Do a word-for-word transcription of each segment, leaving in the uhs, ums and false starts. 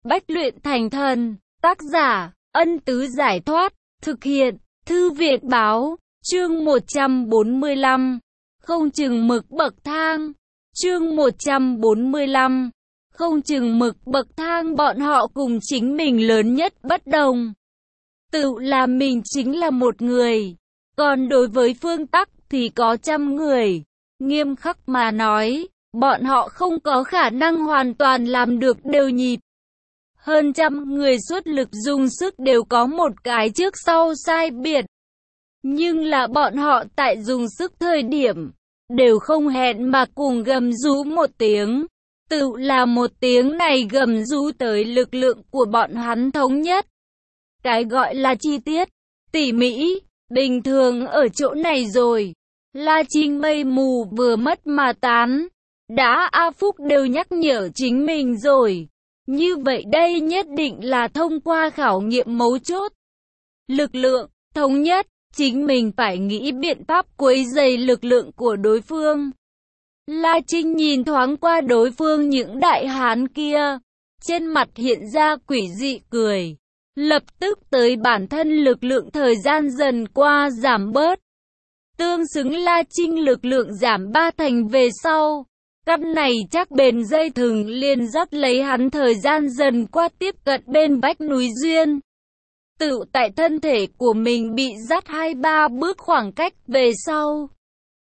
Bách luyện thành thần. Tác giả, Ân Tứ Giải Thoát. Thực hiện, Thư viện Báo. Chương một trăm bốn mươi lăm. Không chừng mực bậc thang. Chương một trăm bốn mươi lăm. Không chừng mực bậc thang. Bọn họ cùng chính mình lớn nhất bất đồng. Tự là mình chính là một người. Còn đối với Phương Tắc thì có trăm người. Nghiêm khắc mà nói, bọn họ không có khả năng hoàn toàn làm được đều nhịp. Hơn trăm người xuất lực dùng sức đều có một cái trước sau sai biệt. Nhưng là bọn họ tại dùng sức thời điểm, đều không hẹn mà cùng gầm rú một tiếng. Tự là một tiếng này gầm rú tới lực lượng của bọn hắn thống nhất. Cái gọi là chi tiết, tỉ mỉ, bình thường ở chỗ này rồi. La Trinh mây mù vừa mất mà tán. Đã A Phúc đều nhắc nhở chính mình rồi. Như vậy đây nhất định là thông qua khảo nghiệm mấu chốt. Lực lượng, thống nhất, chính mình phải nghĩ biện pháp quấy rầy lực lượng của đối phương. La Trinh nhìn thoáng qua đối phương những đại hán kia. Trên mặt hiện ra quỷ dị cười. Lập tức tới bản thân lực lượng thời gian dần qua giảm bớt. Tương xứng La Trinh lực lượng giảm ba thành về sau. Căn này chắc bền dây thừng liền dắt lấy hắn thời gian dần qua tiếp cận bên vách núi duyên. Tự tại thân thể của mình bị dắt hai ba bước khoảng cách về sau.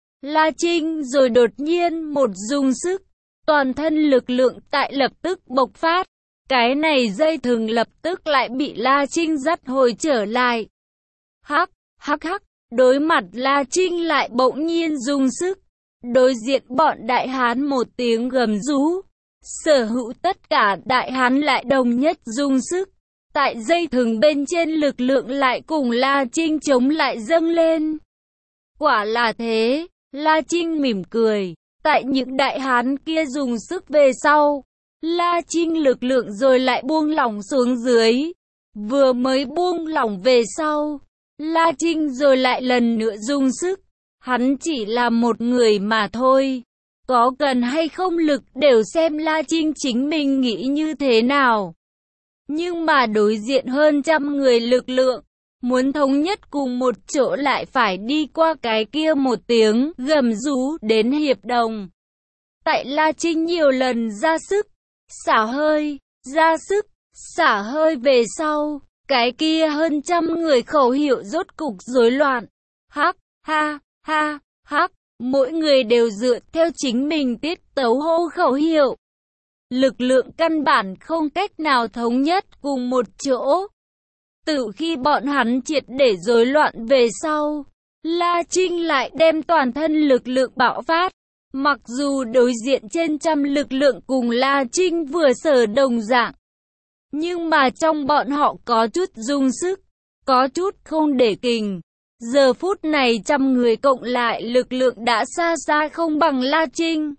La Trinh rồi đột nhiên một dùng sức. Toàn thân lực lượng tại lập tức bộc phát. Cái này dây thừng lập tức lại bị La Trinh dắt hồi trở lại. Hắc, hắc hắc, đối mặt La Trinh lại bỗng nhiên dùng sức. Đối diện bọn đại hán một tiếng gầm rú. Sở hữu tất cả đại hán lại đồng nhất dùng sức. Tại dây thừng bên trên lực lượng lại cùng La Trinh chống lại dâng lên. Quả là thế, La Trinh mỉm cười. Tại những đại hán kia dùng sức về sau. La Trinh lực lượng rồi lại buông lỏng xuống dưới. Vừa mới buông lỏng về sau. La Trinh rồi lại lần nữa dùng sức. Hắn chỉ là một người mà thôi. Có cần hay không lực đều xem La Trinh chính mình nghĩ như thế nào. Nhưng mà đối diện hơn trăm người lực lượng. Muốn thống nhất cùng một chỗ lại phải đi qua cái kia một tiếng gầm rú đến hiệp đồng. Tại La Trinh nhiều lần ra sức, xả hơi, ra sức, xả hơi về sau. Cái kia hơn trăm người khẩu hiệu rốt cục rối loạn. Hắc, ha, ha, hắc, mỗi người đều dựa theo chính mình tiết tấu hô khẩu hiệu. Lực lượng căn bản không cách nào thống nhất cùng một chỗ. Từ khi bọn hắn triệt để rối loạn về sau, La Trinh lại đem toàn thân lực lượng bạo phát. Mặc dù đối diện trên trăm lực lượng cùng La Trinh vừa sở đồng dạng, nhưng mà trong bọn họ có chút dùng sức, có chút không để kình. Giờ phút này trăm người cộng lại lực lượng đã xa xa không bằng La Trinh.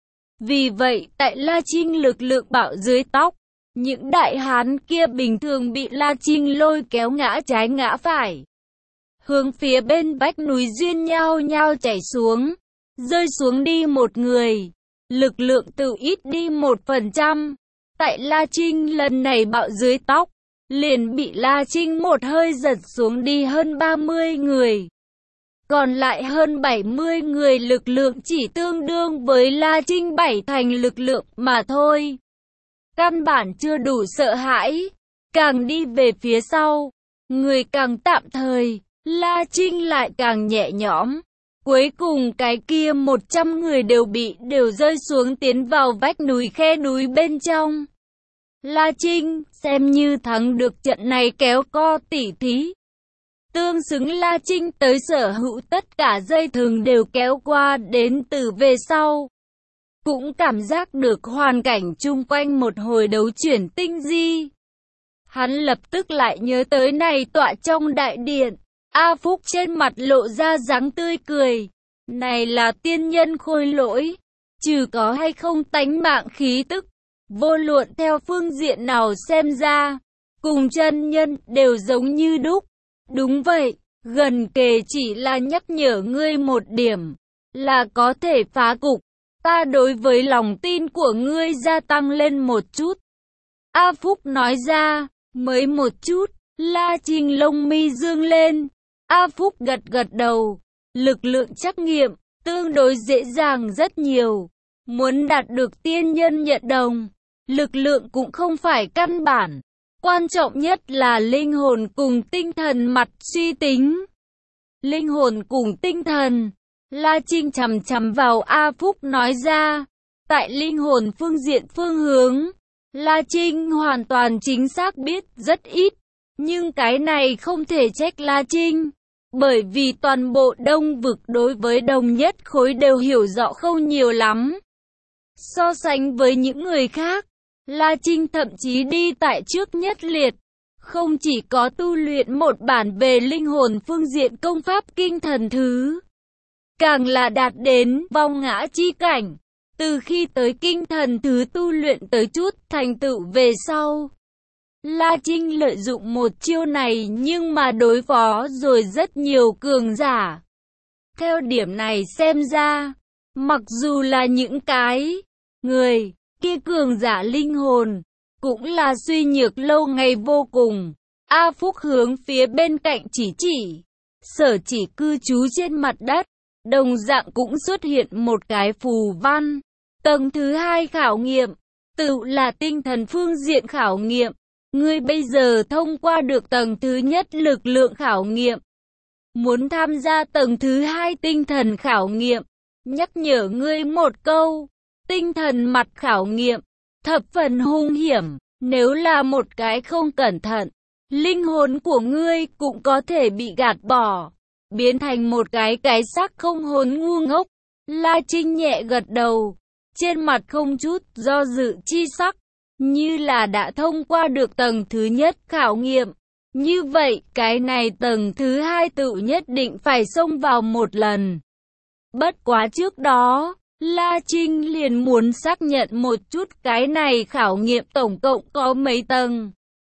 Vì vậy tại La Trinh lực lượng bạo dưới tóc, những đại hán kia bình thường bị La Trinh lôi kéo ngã trái ngã phải. Hướng phía bên vách núi duyên nhao nhao chảy xuống, rơi xuống đi một người. Lực lượng tự ít đi một phần trăm. Tại La Trinh lần này bạo dưới tóc, liền bị La Trinh một hơi giật xuống đi hơn ba mươi người. Còn lại hơn bảy mươi người lực lượng chỉ tương đương với La Trinh bảy thành lực lượng mà thôi. Căn bản chưa đủ sợ hãi. Càng đi về phía sau, người càng tạm thời, La Trinh lại càng nhẹ nhõm. Cuối cùng cái kia một trăm người đều bị đều rơi xuống tiến vào vách núi khe núi bên trong. La Trinh xem như thắng được trận này kéo co tỉ thí. Tương xứng La Trinh tới sở hữu tất cả dây thừng đều kéo qua đến từ về sau. Cũng cảm giác được hoàn cảnh chung quanh một hồi đấu chuyển tinh di. Hắn lập tức lại nhớ tới này tọa trong đại điện. A Phúc trên mặt lộ ra dáng tươi cười. Này là tiên nhân khôi lỗi. Trừ có hay không tánh mạng khí tức. Vô luận theo phương diện nào xem ra. Cùng chân nhân đều giống như đúc. Đúng vậy, gần kề chỉ là nhắc nhở ngươi một điểm. Là có thể phá cục. Ta đối với lòng tin của ngươi gia tăng lên một chút. A Phúc nói ra, mới một chút. La Trinh lông mi dương lên. A Phúc gật gật đầu. Lực lượng trắc nghiệm, tương đối dễ dàng rất nhiều. Muốn đạt được tiên nhân nhận đồng, lực lượng cũng không phải căn bản. Quan trọng nhất là linh hồn cùng tinh thần mặt suy tính. Linh hồn cùng tinh thần. La Trinh chằm chằm vào A Phúc nói ra. Tại linh hồn phương diện phương hướng, La Trinh hoàn toàn chính xác biết rất ít. Nhưng cái này không thể trách La Trinh. Bởi vì toàn bộ Đông vực đối với đồng nhất khối đều hiểu rõ không nhiều lắm. So sánh với những người khác, La Trinh thậm chí đi tại trước nhất liệt. Không chỉ có tu luyện một bản về linh hồn phương diện công pháp kinh thần thứ, càng là đạt đến vong ngã chi cảnh. Từ khi tới kinh thần thứ tu luyện tới chút thành tựu về sau, La Trinh lợi dụng một chiêu này nhưng mà đối phó rồi rất nhiều cường giả. Theo điểm này xem ra, mặc dù là những cái người kia cường giả linh hồn, cũng là suy nhược lâu ngày vô cùng. A Phúc hướng phía bên cạnh chỉ chỉ, sở chỉ cư trú trên mặt đất, đồng dạng cũng xuất hiện một cái phù văn. Tầng thứ hai khảo nghiệm, tự là tinh thần phương diện khảo nghiệm. Ngươi bây giờ thông qua được tầng thứ nhất lực lượng khảo nghiệm. Muốn tham gia tầng thứ hai tinh thần khảo nghiệm, nhắc nhở ngươi một câu. Tinh thần mặt khảo nghiệm, thập phần hung hiểm. Nếu là một cái không cẩn thận, linh hồn của ngươi cũng có thể bị gạt bỏ, biến thành một cái cái xác không hồn ngu ngốc. La Trinh nhẹ gật đầu, trên mặt không chút do dự chi sắc, như là đã thông qua được tầng thứ nhất khảo nghiệm. Như vậy, cái này tầng thứ hai tự nhất định phải xông vào một lần. Bất quá trước đó, La Trinh liền muốn xác nhận một chút cái này khảo nghiệm tổng cộng có mấy tầng.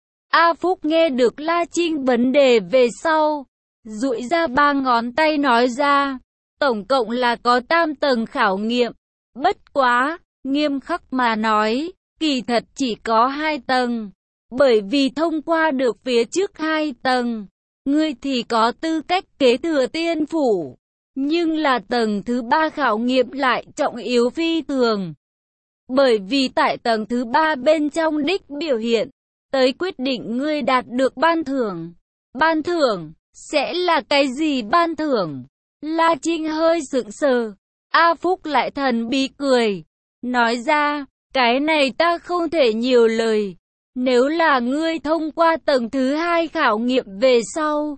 A Phúc nghe được La Trinh vấn đề về sau, duỗi ra ba ngón tay nói ra, tổng cộng là có tam tầng khảo nghiệm. Bất quá, nghiêm khắc mà nói, kỳ thật chỉ có hai tầng. Bởi vì thông qua được phía trước hai tầng, ngươi thì có tư cách kế thừa tiên phủ. Nhưng là tầng thứ ba khảo nghiệm lại trọng yếu phi thường. Bởi vì tại tầng thứ ba bên trong đích biểu hiện, tới quyết định ngươi đạt được ban thưởng. Ban thưởng, sẽ là cái gì ban thưởng? La Trinh hơi sững sờ. A Phúc lại thần bí cười, nói ra, cái này ta không thể nhiều lời. Nếu là ngươi thông qua tầng thứ hai khảo nghiệm về sau,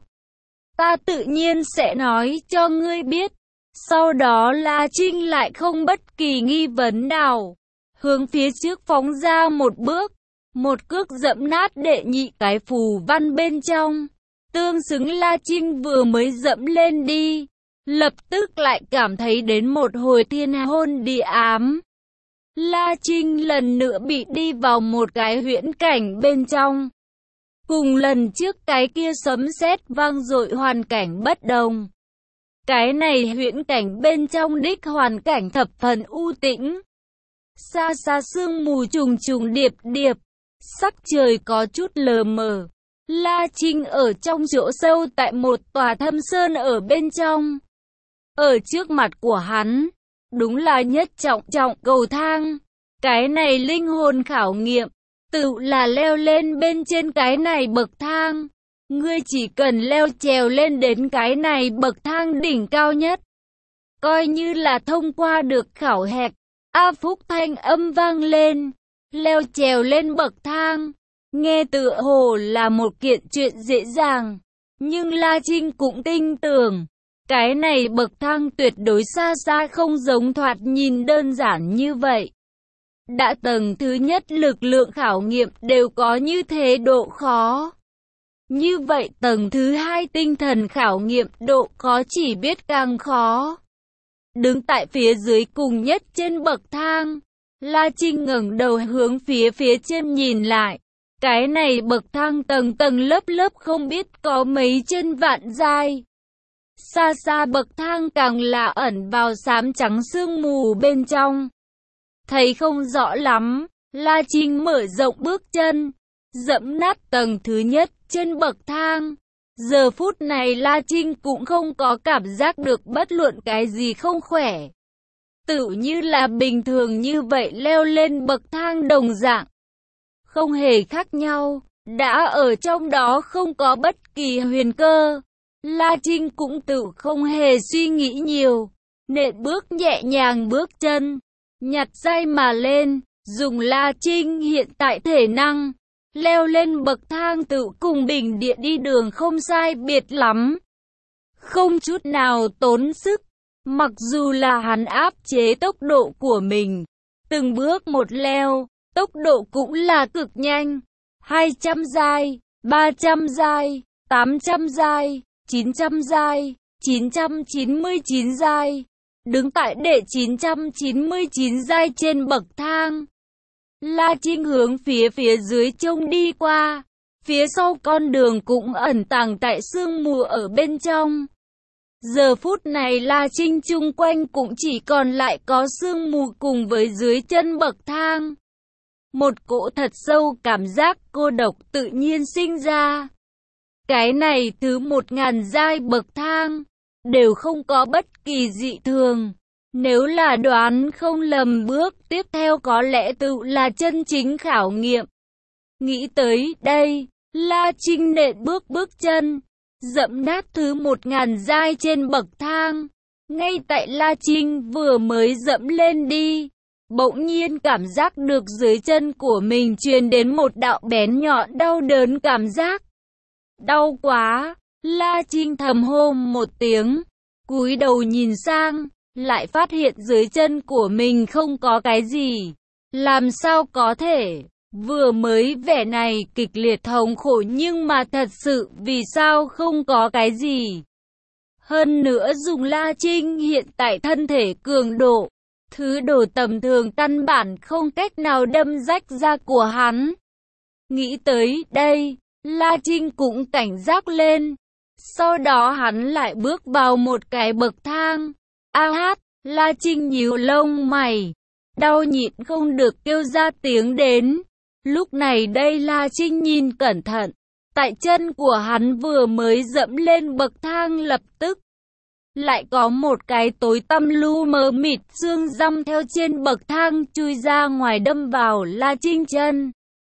ta tự nhiên sẽ nói cho ngươi biết. Sau đó La Trinh lại không bất kỳ nghi vấn nào, hướng phía trước phóng ra một bước, một cước dẫm nát đệ nhị cái phù văn bên trong. Tương xứng La Trinh vừa mới dẫm lên đi, lập tức lại cảm thấy đến một hồi thiên hôn địa ám. La Trinh lần nữa bị đi vào một cái huyễn cảnh bên trong. Cùng lần trước cái kia sấm sét vang dội hoàn cảnh bất đồng. Cái này huyễn cảnh bên trong đích hoàn cảnh thập phần u tĩnh. Xa xa sương mù trùng trùng điệp điệp, sắc trời có chút lờ mờ. La Trinh ở trong chỗ sâu tại một tòa thâm sơn ở bên trong. Ở trước mặt của hắn, đúng là nhất trọng trọng cầu thang. Cái này linh hồn khảo nghiệm, tự là leo lên bên trên cái này bậc thang. Ngươi chỉ cần leo trèo lên đến cái này bậc thang đỉnh cao nhất, coi như là thông qua được khảo hạch. A Phúc thanh âm vang lên, leo trèo lên bậc thang, nghe tựa hồ là một kiện chuyện dễ dàng. Nhưng La Trinh cũng tin tưởng, cái này bậc thang tuyệt đối xa xa không giống thoạt nhìn đơn giản như vậy. Đã tầng thứ nhất lực lượng khảo nghiệm đều có như thế độ khó. Như vậy tầng thứ hai tinh thần khảo nghiệm độ khó chỉ biết càng khó. Đứng tại phía dưới cùng nhất trên bậc thang, La Trinh ngẩng đầu hướng phía phía trên nhìn lại. Cái này bậc thang tầng tầng lớp lớp không biết có mấy chân vạn giai. Xa xa bậc thang càng là ẩn vào xám trắng sương mù bên trong. Thấy không rõ lắm, La Trinh mở rộng bước chân, dẫm nát tầng thứ nhất trên bậc thang. Giờ phút này La Trinh cũng không có cảm giác được bất luận cái gì không khỏe. Tự như là bình thường như vậy leo lên bậc thang đồng dạng. Không hề khác nhau, đã ở trong đó không có bất kỳ huyền cơ. La Trinh cũng tự không hề suy nghĩ nhiều, nện bước nhẹ nhàng bước chân, nhặt dây mà lên, dùng La Trinh hiện tại thể năng, leo lên bậc thang tự cùng bình địa đi đường không sai biệt lắm. Không chút nào tốn sức, mặc dù là hắn áp chế tốc độ của mình, từng bước một leo, tốc độ cũng là cực nhanh, hai trăm giai, ba trăm giai, tám trăm giai, chín trăm giai, chín trăm chín mươi chín giai, đứng tại đệ chín trăm chín mươi chín giai trên bậc thang. La Trinh hướng phía phía dưới trông đi qua, phía sau con đường cũng ẩn tàng tại sương mù ở bên trong. Giờ phút này La Trinh chung quanh cũng chỉ còn lại có sương mù cùng với dưới chân bậc thang. Một cỗ thật sâu cảm giác cô độc tự nhiên sinh ra. Cái này thứ một ngàn giai bậc thang, đều không có bất kỳ dị thường. Nếu là đoán không lầm bước tiếp theo có lẽ tự là chân chính khảo nghiệm. Nghĩ tới đây, La Trinh nện bước bước chân, dẫm nát thứ một ngàn giai trên bậc thang. Ngay tại La Trinh vừa mới dẫm lên đi, bỗng nhiên cảm giác được dưới chân của mình truyền đến một đạo bén nhọn đau đớn cảm giác. Đau quá, La Trinh thầm hô một tiếng, cúi đầu nhìn sang, lại phát hiện dưới chân của mình không có cái gì. Làm sao có thể, vừa mới vẻ này kịch liệt thống khổ nhưng mà thật sự vì sao không có cái gì. Hơn nữa dùng La Trinh hiện tại thân thể cường độ, thứ đồ tầm thường căn bản không cách nào đâm rách da của hắn. Nghĩ tới đây, La Trinh cũng cảnh giác lên. Sau đó hắn lại bước vào một cái bậc thang. A hát, La Trinh nhíu lông mày, đau nhịn không được kêu ra tiếng đến. Lúc này đây La Trinh nhìn cẩn thận, tại chân của hắn vừa mới dẫm lên bậc thang lập tức lại có một cái tối tăm lu mờ mịt xương răm theo trên bậc thang chui ra ngoài đâm vào La Trinh chân.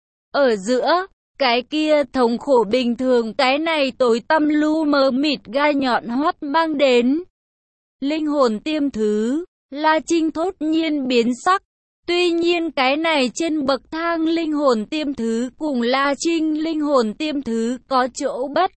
Ở giữa, cái kia thống khổ bình thường, cái này tối tăm lu mờ mịt gai nhọn hoắt mang đến. Linh hồn tiêm thứ, La Trinh thốt nhiên biến sắc. Tuy nhiên cái này trên bậc thang linh hồn tiêm thứ cùng La Trinh linh hồn tiêm thứ có chỗ bất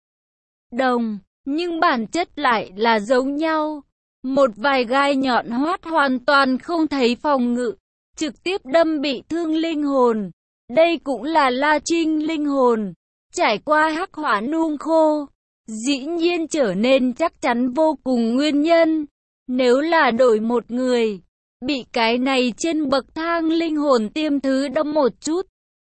đồng, nhưng bản chất lại là giống nhau. Một vài gai nhọn hoắt hoàn toàn không thấy phòng ngự, trực tiếp đâm bị thương linh hồn. Đây cũng là La Trinh linh hồn, trải qua hắc hỏa nung khô, dĩ nhiên trở nên chắc chắn vô cùng nguyên nhân. Nếu là đổi một người, bị cái này trên bậc thang linh hồn tiêm thứ đâm một chút,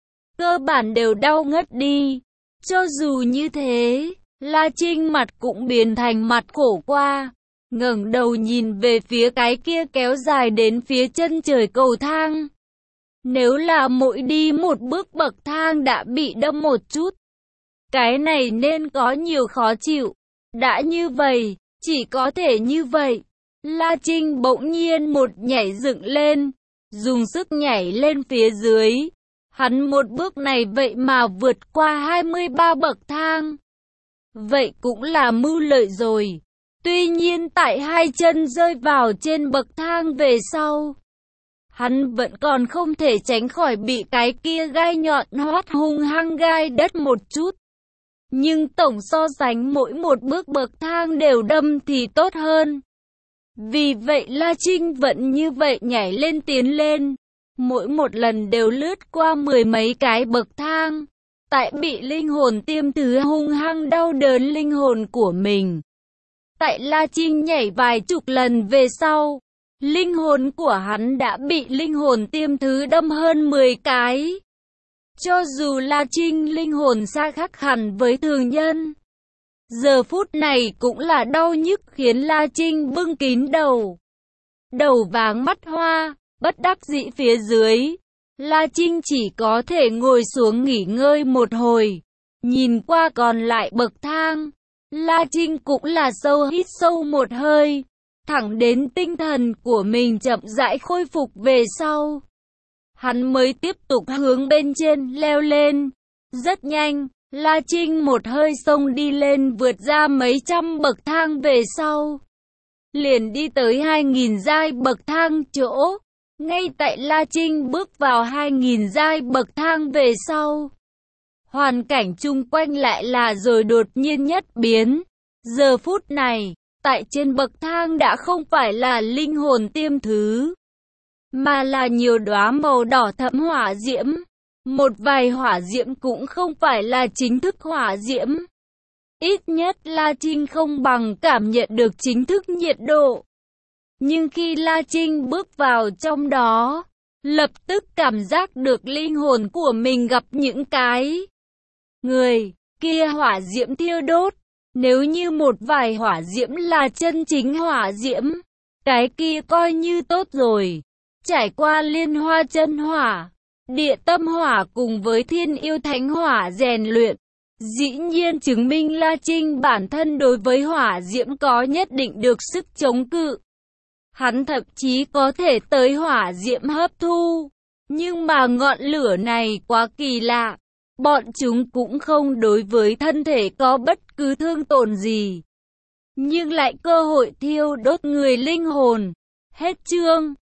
cơ bản đều đau ngất đi. Cho dù như thế, La Trinh mặt cũng biến thành mặt khổ qua, ngẩng đầu nhìn về phía cái kia kéo dài đến phía chân trời cầu thang. Nếu là mỗi đi một bước bậc thang đã bị đâm một chút, cái này nên có nhiều khó chịu. Đã như vậy, chỉ có thể như vậy. La Trinh bỗng nhiên một nhảy dựng lên, dùng sức nhảy lên phía dưới. Hắn một bước này vậy mà vượt qua hai mươi ba bậc thang. Vậy cũng là mưu lợi rồi. Tuy nhiên tại hai chân rơi vào trên bậc thang về sau, hắn vẫn còn không thể tránh khỏi bị cái kia gai nhọn hoắt hung hăng gai đất một chút. Nhưng tổng so sánh mỗi một bước bậc thang đều đâm thì tốt hơn. Vì vậy La Trinh vẫn như vậy nhảy lên tiến lên, mỗi một lần đều lướt qua mười mấy cái bậc thang. Tại bị linh hồn tiêm thứ hung hăng đau đớn linh hồn của mình. Tại La Trinh nhảy vài chục lần về sau, linh hồn của hắn đã bị linh hồn tiêm thứ đâm hơn mười cái. Cho dù La Trinh linh hồn xa khác hẳn với thường nhân, giờ phút này cũng là đau nhức khiến La Trinh bưng kín đầu. Đầu váng mắt hoa, bất đắc dĩ phía dưới, La Trinh chỉ có thể ngồi xuống nghỉ ngơi một hồi. Nhìn qua còn lại bậc thang, La Trinh cũng là sâu hít sâu một hơi, thẳng đến tinh thần của mình chậm rãi khôi phục về sau. Hắn mới tiếp tục hướng bên trên leo lên. Rất nhanh, La Trinh một hơi xông đi lên vượt ra mấy trăm bậc thang về sau. Liền đi tới hai nghìn giai bậc thang chỗ. Ngay tại La Trinh bước vào hai nghìn giai bậc thang về sau, hoàn cảnh chung quanh lại là rồi đột nhiên nhất biến. Giờ phút này, tại trên bậc thang đã không phải là linh hồn tiêm thứ, mà là nhiều đóa màu đỏ thẫm hỏa diễm. Một vài hỏa diễm cũng không phải là chính thức hỏa diễm. Ít nhất La Trinh không bằng cảm nhận được chính thức nhiệt độ. Nhưng khi La Trinh bước vào trong đó, lập tức cảm giác được linh hồn của mình gặp những cái người kia hỏa diễm thiêu đốt. Nếu như một vài hỏa diễm là chân chính hỏa diễm, cái kia coi như tốt rồi. Trải qua liên hoa chân hỏa, địa tâm hỏa cùng với thiên yêu thánh hỏa rèn luyện, dĩ nhiên chứng minh La Trinh bản thân đối với hỏa diễm có nhất định được sức chống cự. Hắn thậm chí có thể tới hỏa diễm hấp thu. Nhưng mà ngọn lửa này quá kỳ lạ. Bọn chúng cũng không đối với thân thể có bất cứ thương tổn gì, nhưng lại cơ hội thiêu đốt người linh hồn. Hết chương.